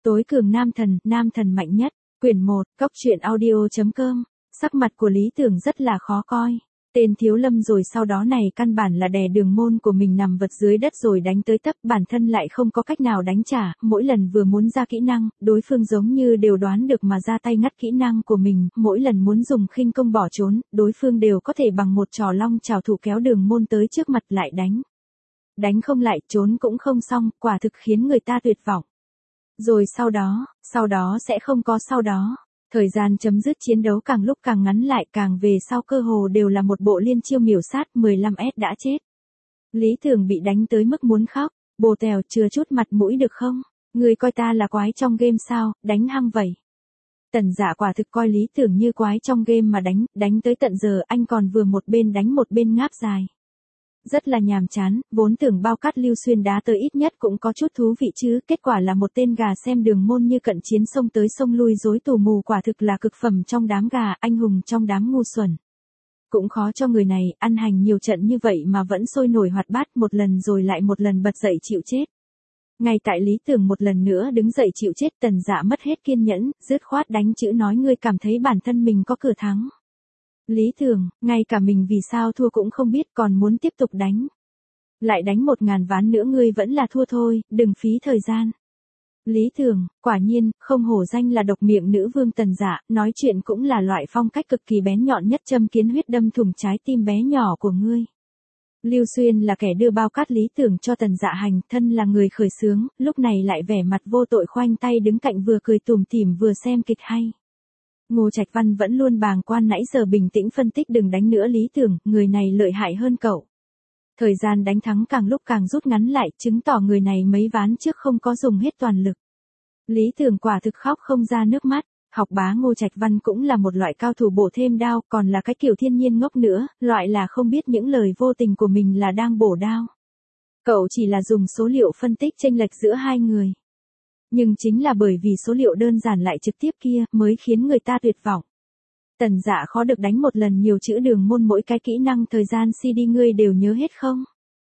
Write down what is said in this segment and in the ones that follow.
Tối cường nam thần mạnh nhất, quyển 1, Cóc truyện audio.com, sắc mặt của Lý Tưởng rất là khó coi. Tên Thiếu Lâm rồi sau đó này căn bản là đè đường môn của mình nằm vật dưới đất rồi đánh tới tấp, bản thân lại không có cách nào đánh trả, mỗi lần vừa muốn ra kỹ năng, đối phương giống như đều đoán được mà ra tay ngắt kỹ năng của mình, mỗi lần muốn dùng khinh công bỏ trốn, đối phương đều có thể bằng một trò long trảo thủ kéo đường môn tới trước mặt lại đánh. Đánh không lại, trốn cũng không xong, quả thực khiến người ta tuyệt vọng. Rồi sau đó sẽ không có sau đó. Thời gian chấm dứt chiến đấu càng lúc càng ngắn lại, càng về sau cơ hồ đều là một bộ liên chiêu miểu sát, 15S đã chết. Lý Tưởng bị đánh tới mức muốn khóc, bồ tèo chừa chút mặt mũi được không? Người coi ta là quái trong game sao, đánh hăng vậy. Tần Dạ quả thực coi Lý Tưởng như quái trong game mà đánh tới tận giờ anh còn vừa một bên đánh một bên ngáp dài. Rất là nhàm chán, vốn tưởng bao cát Lưu Xuyên đá tới ít nhất cũng có chút thú vị chứ, kết quả là một tên gà xem đường môn như cận chiến xông tới xông lui rối tù mù, quả thực là cực phẩm trong đám gà, anh hùng trong đám ngu xuẩn. Cũng khó cho người này, ăn hành nhiều trận như vậy mà vẫn sôi nổi hoạt bát, một lần rồi lại một lần bật dậy chịu chết. Ngay tại Lý Tưởng một lần nữa đứng dậy chịu chết, Tần Dạ mất hết kiên nhẫn, dứt khoát đánh chữ nói ngươi cảm thấy bản thân mình có cửa thắng. Lý Tưởng, ngay cả mình vì sao thua cũng không biết còn muốn tiếp tục đánh. Lại đánh 1000 ván nữa ngươi vẫn là thua thôi, đừng phí thời gian. Lý Tưởng, quả nhiên, không hổ danh là độc miệng nữ vương Tần Dạ, nói chuyện cũng là loại phong cách cực kỳ bén nhọn nhất, châm kiến huyết đâm thủng trái tim bé nhỏ của ngươi. Lưu Xuyên là kẻ đưa bao cát Lý Tưởng cho Tần Dạ hành, thân là người khởi xướng, lúc này lại vẻ mặt vô tội khoanh tay đứng cạnh vừa cười tủm tỉm vừa xem kịch hay. Ngô Trạch Văn vẫn luôn bàng quan nãy giờ bình tĩnh phân tích đừng đánh nữa Lý Tưởng, người này lợi hại hơn cậu. Thời gian đánh thắng càng lúc càng rút ngắn lại, chứng tỏ người này mấy ván trước không có dùng hết toàn lực. Lý Tưởng quả thực khóc không ra nước mắt, học bá Ngô Trạch Văn cũng là một loại cao thủ bổ thêm đao, còn là cái kiểu thiên nhiên ngốc nữa, loại là không biết những lời vô tình của mình là đang bổ đao. Cậu chỉ là dùng số liệu phân tích chênh lệch giữa hai người. Nhưng chính là bởi vì số liệu đơn giản lại trực tiếp kia mới khiến người ta tuyệt vọng. Tần Dạ khó được đánh một lần nhiều chữ đường môn, mỗi cái kỹ năng thời gian CD ngươi đều nhớ hết không?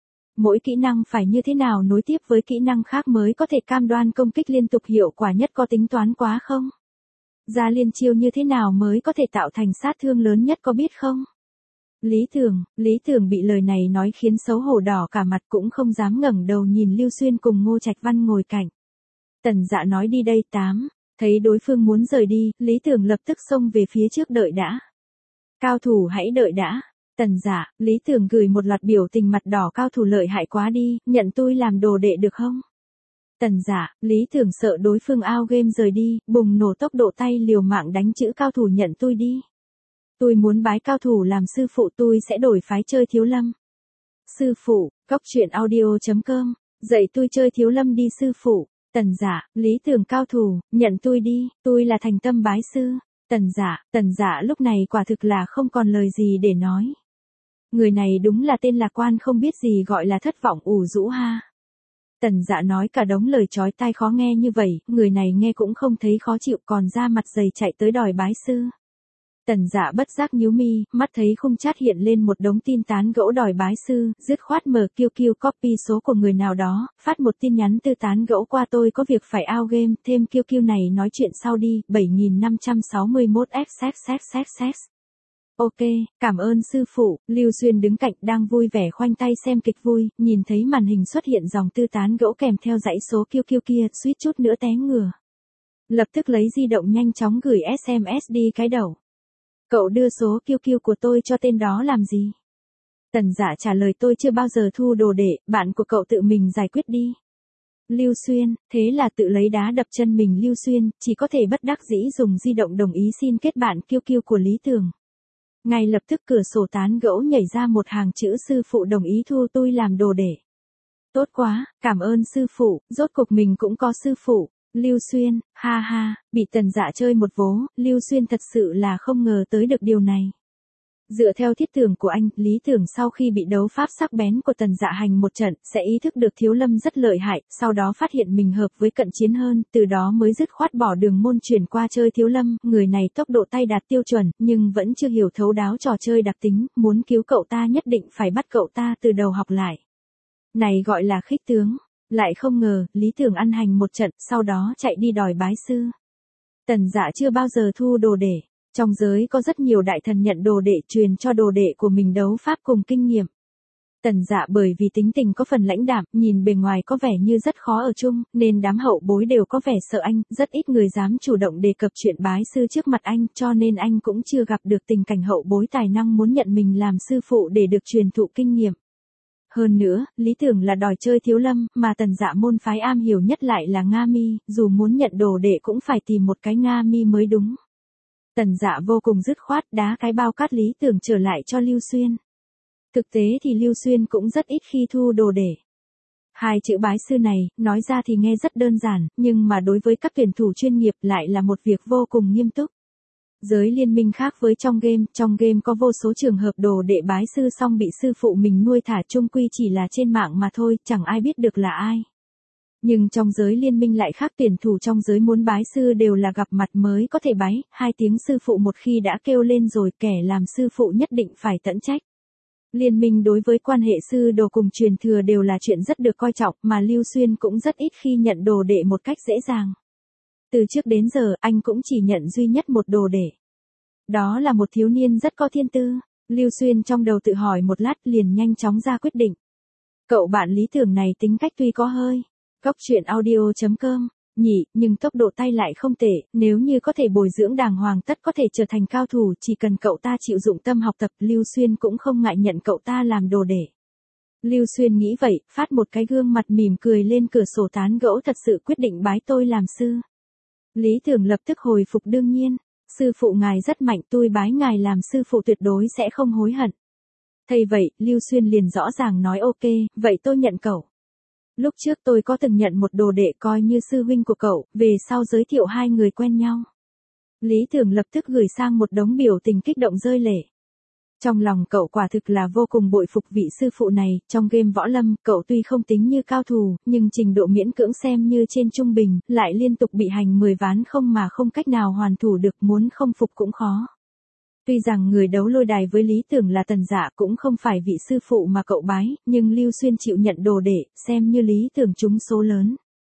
Mỗi kỹ năng phải như thế nào nối tiếp với kỹ năng khác mới có thể cam đoan công kích liên tục hiệu quả nhất, có tính toán quá không? Ra liên chiêu như thế nào mới có thể tạo thành sát thương lớn nhất có biết không? Lý Tưởng bị lời này nói khiến xấu hổ đỏ cả mặt, cũng không dám ngẩng đầu nhìn Lưu Xuyên cùng Ngô Trạch Văn ngồi cạnh. Tần Dạ nói đi đây 8, thấy đối phương muốn rời đi, Lý Tưởng lập tức xông về phía trước, đợi đã. Cao thủ hãy đợi đã. Tần Dạ, Lý Tưởng gửi một loạt biểu tình mặt đỏ, cao thủ lợi hại quá đi, nhận tôi làm đồ đệ được không? Tần Dạ, Lý Tưởng sợ đối phương out game rời đi, bùng nổ tốc độ tay liều mạng đánh chữ cao thủ nhận tôi đi. Tôi muốn bái cao thủ làm sư phụ, tôi sẽ đổi phái chơi Thiếu Lâm. Sư phụ, Cóc truyện audio.com, dạy tôi chơi Thiếu Lâm đi sư phụ. Tần Dạ, Lý Tưởng cao thủ, nhận tôi đi, tôi là thành tâm bái sư. Tần Dạ lúc này quả thực là không còn lời gì để nói. Người này đúng là tên lạc quan, không biết gì gọi là thất vọng ủ rũ ha. Tần Dạ nói cả đống lời chói tai khó nghe như vậy, người này nghe cũng không thấy khó chịu, còn ra mặt dày chạy tới đòi bái sư. Tần Dạ bất giác nhíu mi, mắt thấy khung chat hiện lên một đống tin tán gẫu đòi bái sư, dứt khoát mở QQ copy số của người nào đó, phát một tin nhắn tư tán gẫu qua, tôi có việc phải out game, thêm QQ này nói chuyện sau đi, 7561xxxxx. Ok, cảm ơn sư phụ. Lưu Xuyên đứng cạnh đang vui vẻ khoanh tay xem kịch vui, nhìn thấy màn hình xuất hiện dòng tư tán gẫu kèm theo dãy số QQ kia, suýt chút nữa té ngửa. Lập tức lấy di động nhanh chóng gửi SMS đi cái đầu. Cậu đưa số QQ của tôi cho tên đó làm gì? Tần Dạ trả lời tôi chưa bao giờ thu đồ đệ, bạn của cậu tự mình giải quyết đi. Lưu Xuyên, thế là tự lấy đá đập chân mình. Lưu Xuyên chỉ có thể bất đắc dĩ dùng di động đồng ý xin kết bạn QQ của Lý Tưởng. Ngay lập tức cửa sổ tán gẫu nhảy ra một hàng chữ sư phụ đồng ý thu tôi làm đồ đệ. Tốt quá, cảm ơn sư phụ, rốt cục mình cũng có sư phụ. Lưu Xuyên, ha ha, bị Tần Dạ chơi một vố, Lưu Xuyên thật sự là không ngờ tới được điều này. Dựa theo thiết tưởng của anh, Lý Tưởng sau khi bị đấu pháp sắc bén của Tần Dạ hành một trận, sẽ ý thức được Thiếu Lâm rất lợi hại, sau đó phát hiện mình hợp với cận chiến hơn, từ đó mới dứt khoát bỏ đường môn chuyển qua chơi Thiếu Lâm. Người này tốc độ tay đạt tiêu chuẩn, nhưng vẫn chưa hiểu thấu đáo trò chơi đặc tính, muốn cứu cậu ta nhất định phải bắt cậu ta từ đầu học lại. Này gọi là khích tướng. Lại không ngờ, Lý Tưởng ăn hành một trận, sau đó chạy đi đòi bái sư. Tần Dạ chưa bao giờ thu đồ đệ. Trong giới có rất nhiều đại thần nhận đồ đệ truyền cho đồ đệ của mình đấu pháp cùng kinh nghiệm. Tần Dạ bởi vì tính tình có phần lãnh đạm, nhìn bề ngoài có vẻ như rất khó ở chung, nên đám hậu bối đều có vẻ sợ anh, rất ít người dám chủ động đề cập chuyện bái sư trước mặt anh, cho nên anh cũng chưa gặp được tình cảnh hậu bối tài năng muốn nhận mình làm sư phụ để được truyền thụ kinh nghiệm. Hơn nữa, lý tưởng là đòi chơi Thiếu Lâm, mà Tần Dạ môn phái am hiểu nhất lại là Nga Mi, dù muốn nhận đồ đệ cũng phải tìm một cái Nga Mi mới đúng. Tần Dạ vô cùng dứt khoát đá cái bao cát Lý Tưởng trở lại cho Lưu Xuyên. Thực tế thì Lưu Xuyên cũng rất ít khi thu đồ đệ. Hai chữ bái sư này, nói ra thì nghe rất đơn giản, nhưng mà đối với các tuyển thủ chuyên nghiệp lại là một việc vô cùng nghiêm túc. Giới liên minh khác với trong game có vô số trường hợp đồ đệ bái sư xong bị sư phụ mình nuôi thả chung quy chỉ là trên mạng mà thôi, chẳng ai biết được là ai. Nhưng trong giới liên minh lại khác, tuyển thủ trong giới muốn bái sư đều là gặp mặt mới có thể bái, 2 tiếng sư phụ một khi đã kêu lên rồi kẻ làm sư phụ nhất định phải tận trách. Liên minh đối với quan hệ sư đồ cùng truyền thừa đều là chuyện rất được coi trọng, mà Lưu Xuyên cũng rất ít khi nhận đồ đệ một cách dễ dàng. Từ trước đến giờ, anh cũng chỉ nhận duy nhất một đồ đệ. Đó là một thiếu niên rất có thiên tư. Lưu Xuyên trong đầu tự hỏi một lát liền nhanh chóng ra quyết định. Cậu bạn Lý Tưởng này tính cách tuy có hơi Góc truyện audio.com nhỉ, nhưng tốc độ tay lại không tệ, nếu như có thể bồi dưỡng đàng hoàng tất có thể trở thành cao thủ, chỉ cần cậu ta chịu dụng tâm học tập, Lưu Xuyên cũng không ngại nhận cậu ta làm đồ đệ. Lưu Xuyên nghĩ vậy, phát một cái gương mặt mỉm cười lên cửa sổ tán gẫu, thật sự quyết định bái tôi làm sư. Lý Tưởng lập tức hồi phục, đương nhiên, sư phụ ngài rất mạnh, tôi bái ngài làm sư phụ tuyệt đối sẽ không hối hận. Thay vậy, Lưu Xuyên liền rõ ràng nói ok, vậy tôi nhận cậu. Lúc trước tôi có từng nhận một đồ đệ coi như sư huynh của cậu, về sau giới thiệu 2 người quen nhau. Lý Tưởng lập tức gửi sang một đống biểu tình kích động rơi lệ. Trong lòng cậu quả thực là vô cùng bội phục vị sư phụ này, trong game võ lâm, cậu tuy không tính như cao thủ, nhưng trình độ miễn cưỡng xem như trên trung bình, lại liên tục bị hành 10 ván không mà không cách nào hoàn thủ được, muốn không phục cũng khó. Tuy rằng người đấu lôi đài với Lý Tưởng là Tần Dạ cũng không phải vị sư phụ mà cậu bái, nhưng Lưu Xuyên chịu nhận đồ đệ, xem như Lý Tưởng trúng số lớn.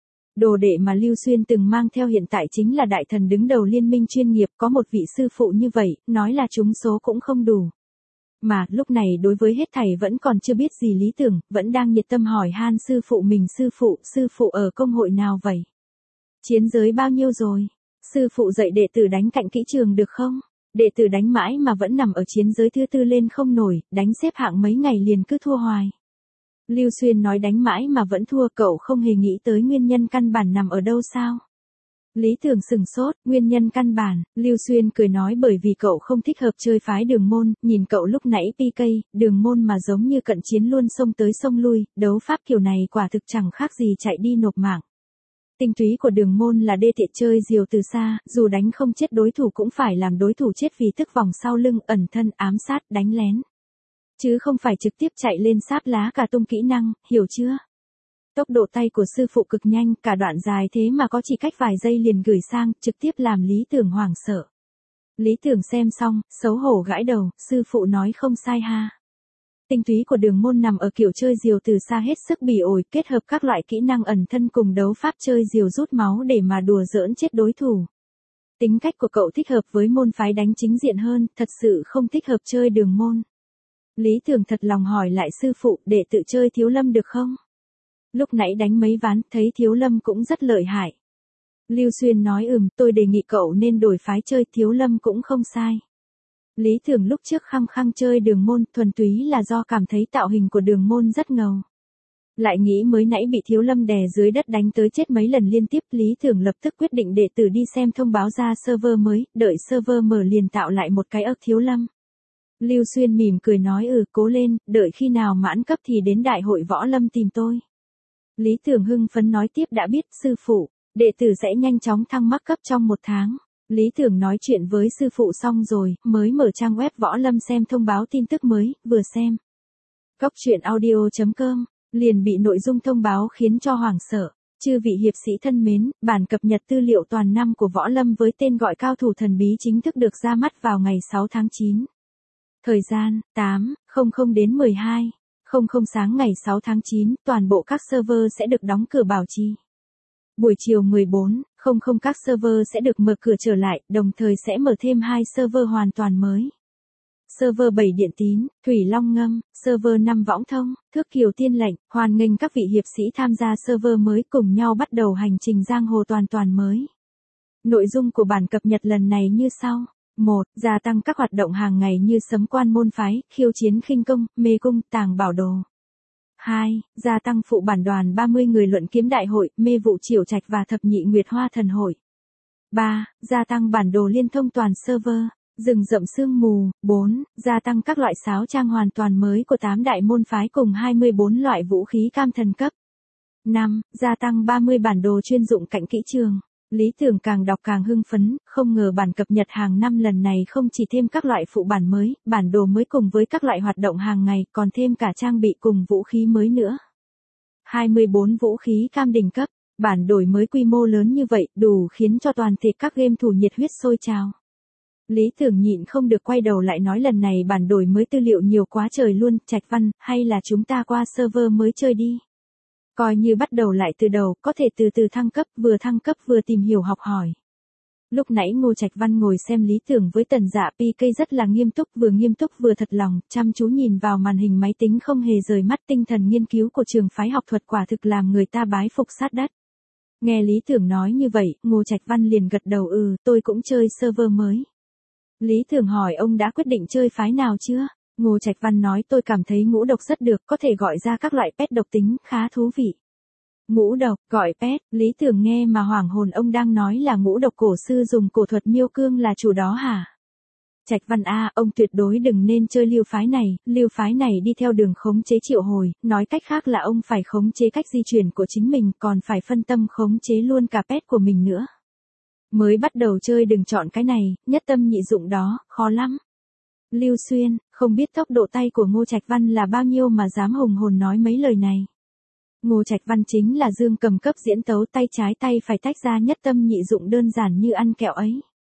Đồ đệ mà Lưu Xuyên từng mang theo hiện tại chính là đại thần đứng đầu liên minh chuyên nghiệp, có một vị sư phụ như vậy, nói là trúng số cũng không đủ. Mà, lúc này đối với hết thảy vẫn còn chưa biết gì Lý Tưởng, vẫn đang nhiệt tâm hỏi han sư phụ mình, sư phụ ở công hội nào vậy? Chiến giới bao nhiêu rồi? Sư phụ dạy đệ tử đánh cạnh kỹ trường được không? Đệ tử đánh mãi mà vẫn nằm ở chiến giới thứ 4 lên không nổi, đánh xếp hạng mấy ngày liền cứ thua hoài. Lưu Xuyên nói đánh mãi mà vẫn thua, cậu không hề nghĩ tới nguyên nhân căn bản nằm ở đâu sao? Lý Tưởng sừng sốt, nguyên nhân căn bản, Lưu Xuyên cười nói bởi vì cậu không thích hợp chơi phái Đường Môn, nhìn cậu lúc nãy PK, Đường Môn mà giống như cận chiến luôn xông tới xông lui, đấu pháp kiểu này quả thực chẳng khác gì chạy đi nộp mạng. Tinh túy của Đường Môn là đê tiện, chơi diều từ xa, dù đánh không chết đối thủ cũng phải làm đối thủ chết vì tức vòng sau lưng, ẩn thân, ám sát, đánh lén. Chứ không phải trực tiếp chạy lên sáp lá cả tung kỹ năng, hiểu chưa? Tốc độ tay của sư phụ cực nhanh, cả đoạn dài thế mà có chỉ cách vài giây liền gửi sang, trực tiếp làm Lý Tưởng hoảng sợ. Lý Tưởng xem xong, xấu hổ gãi đầu, sư phụ nói không sai ha. Tinh túy của Đường Môn nằm ở kiểu chơi diều từ xa hết sức bỉ ổi, kết hợp các loại kỹ năng ẩn thân cùng đấu pháp chơi diều rút máu để mà đùa giỡn chết đối thủ. Tính cách của cậu thích hợp với môn phái đánh chính diện hơn, thật sự không thích hợp chơi Đường Môn. Lý Tưởng thật lòng hỏi lại sư phụ, để tự chơi Thiếu Lâm được không? Lúc nãy đánh mấy ván, thấy Thiếu Lâm cũng rất lợi hại. Lưu Xuyên nói tôi đề nghị cậu nên đổi phái chơi Thiếu Lâm cũng không sai. Lý Tưởng lúc trước khăng khăng chơi Đường Môn, thuần túy là do cảm thấy tạo hình của Đường Môn rất ngầu. Lại nghĩ mới nãy bị Thiếu Lâm đè dưới đất đánh tới chết mấy lần liên tiếp, Lý Tưởng lập tức quyết định đệ tử đi xem thông báo ra server mới, đợi server mở liền tạo lại một cái ức Thiếu Lâm. Lưu Xuyên mỉm cười nói cố lên, đợi khi nào mãn cấp thì đến đại hội võ lâm tìm tôi. Lý Tưởng hưng phấn nói tiếp, đã biết sư phụ, đệ tử sẽ nhanh chóng thăng mắc cấp trong 1 tháng. Lý Tưởng nói chuyện với sư phụ xong rồi, mới mở trang web võ lâm xem thông báo tin tức mới, vừa xem. Góc truyện audio.com, liền bị nội dung thông báo khiến cho hoảng sợ. Chư vị hiệp sĩ thân mến, bản cập nhật tư liệu toàn năm của võ lâm với tên gọi Cao thủ thần bí chính thức được ra mắt vào ngày 6 tháng 9. Thời gian, 8:00 đến 12:00. Sáng ngày 6 tháng 9, toàn bộ các server sẽ được đóng cửa bảo trì. Buổi chiều 14:00 các server sẽ được mở cửa trở lại, đồng thời sẽ mở thêm 2 server hoàn toàn mới. Server 7 Điện Tín, Thủy Long Ngâm, server 5 Võng Thông, Thước Kiều Tiên Lệnh, hoan nghênh các vị hiệp sĩ tham gia server mới cùng nhau bắt đầu hành trình giang hồ toàn mới. Nội dung của bản cập nhật lần này như sau. 1. Gia tăng các hoạt động hàng ngày như sấm quan môn phái, khiêu chiến khinh công, mê cung, tàng bảo đồ. 2. Gia tăng phụ bản đoàn 30 người luận kiếm đại hội, mê vụ triểu trạch và thập nhị nguyệt hoa thần hội. 3. Gia tăng bản đồ liên thông toàn server, rừng rậm sương mù. 4. Gia tăng các loại sáo trang hoàn toàn mới của 8 đại môn phái cùng 24 loại vũ khí cam thần cấp. 5. Gia tăng 30 bản đồ chuyên dụng cạnh kỹ trường. Lý Tưởng càng đọc càng hưng phấn, không ngờ bản cập nhật hàng năm lần này không chỉ thêm các loại phụ bản mới, bản đồ mới cùng với các loại hoạt động hàng ngày, còn thêm cả trang bị cùng vũ khí mới nữa. 24 vũ khí cam đỉnh cấp, bản đổi mới quy mô lớn như vậy, đủ khiến cho toàn thể các game thủ nhiệt huyết sôi trào. Lý Tưởng nhịn không được quay đầu lại nói lần này bản đổi mới tư liệu nhiều quá trời luôn, Trạch Văn, hay là chúng ta qua server mới chơi đi. Coi như bắt đầu lại từ đầu, có thể từ từ thăng cấp vừa tìm hiểu học hỏi. Lúc nãy Ngô Trạch Văn ngồi xem Lý Tưởng với Tần Dạ PK rất là nghiêm túc vừa thật lòng, chăm chú nhìn vào màn hình máy tính không hề rời mắt, tinh thần nghiên cứu của trường phái học thuật quả thực làm người ta bái phục sát đất. Nghe Lý Tưởng nói như vậy, Ngô Trạch Văn liền gật đầu tôi cũng chơi server mới. Lý Tưởng hỏi ông đã quyết định chơi phái nào chưa? Ngô Trạch Văn nói tôi cảm thấy ngũ độc rất được, có thể gọi ra các loại pet độc tính, khá thú vị. Ngũ độc, gọi pet, Lý Tưởng nghe mà hoảng hồn, ông đang nói là ngũ độc cổ sư dùng cổ thuật miêu cương là chủ đó hả? Trạch Văn ông tuyệt đối đừng nên chơi lưu phái này đi theo đường khống chế triệu hồi, nói cách khác là ông phải khống chế cách di chuyển của chính mình, còn phải phân tâm khống chế luôn cả pet của mình nữa. Mới bắt đầu chơi đừng chọn cái này, nhất tâm nhị dụng đó, khó lắm. Lưu Xuyên, không biết tốc độ tay của Ngô Trạch Văn là bao nhiêu mà dám hùng hồn nói mấy lời này. Ngô Trạch Văn chính là dương cầm cấp diễn tấu, tay trái tay phải tách ra, nhất tâm nhị dụng đơn giản như ăn kẹo ấy.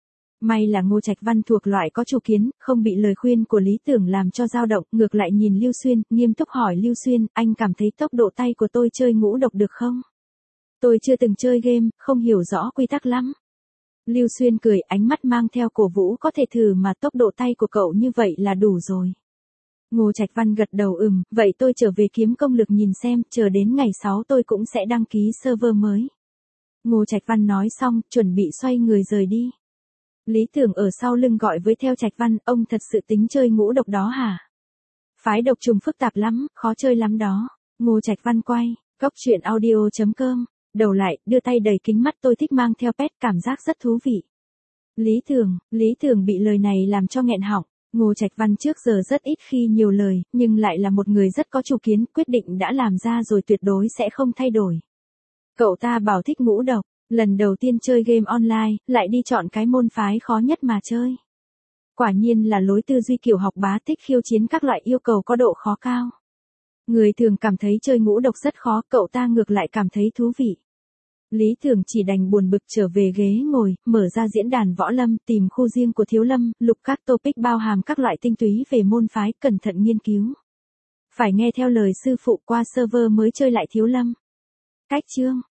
May là Ngô Trạch Văn thuộc loại có chủ kiến, không bị lời khuyên của Lý Tưởng làm cho dao động, ngược lại nhìn Lưu Xuyên, nghiêm túc hỏi Lưu Xuyên, anh cảm thấy tốc độ tay của tôi chơi ngũ độc được không? Tôi chưa từng chơi game, không hiểu rõ quy tắc lắm. Lưu Xuyên cười, ánh mắt mang theo cổ vũ, có thể thử mà, tốc độ tay của cậu như vậy là đủ rồi. Ngô Trạch Văn gật đầu vậy tôi trở về kiếm công lực nhìn xem, chờ đến ngày 6 tôi cũng sẽ đăng ký server mới. Ngô Trạch Văn nói xong, chuẩn bị xoay người rời đi. Lý Tưởng ở sau lưng gọi với theo Trạch Văn, ông thật sự tính chơi ngũ độc đó hả? Phái độc trùng phức tạp lắm, khó chơi lắm đó. Ngô Trạch Văn quay, coctruyện.audio.com. Đầu lại, đưa tay đầy kính mắt, tôi thích mang theo pet, cảm giác rất thú vị. Lý Tưởng bị lời này làm cho nghẹn họng. Ngô Trạch Văn trước giờ rất ít khi nhiều lời, nhưng lại là một người rất có chủ kiến, quyết định đã làm ra rồi tuyệt đối sẽ không thay đổi. Cậu ta bảo thích ngũ độc, lần đầu tiên chơi game online, lại đi chọn cái môn phái khó nhất mà chơi. Quả nhiên là lối tư duy kiểu học bá, thích khiêu chiến các loại yêu cầu có độ khó cao. Người thường cảm thấy chơi ngũ độc rất khó, cậu ta ngược lại cảm thấy thú vị. Lý Tưởng chỉ đành buồn bực trở về ghế ngồi, mở ra diễn đàn võ lâm, tìm khu riêng của Thiếu Lâm, lục các topic bao hàm các loại tinh túy về môn phái, cẩn thận nghiên cứu. Phải nghe theo lời sư phụ, qua server mới chơi lại Thiếu Lâm. Cách chương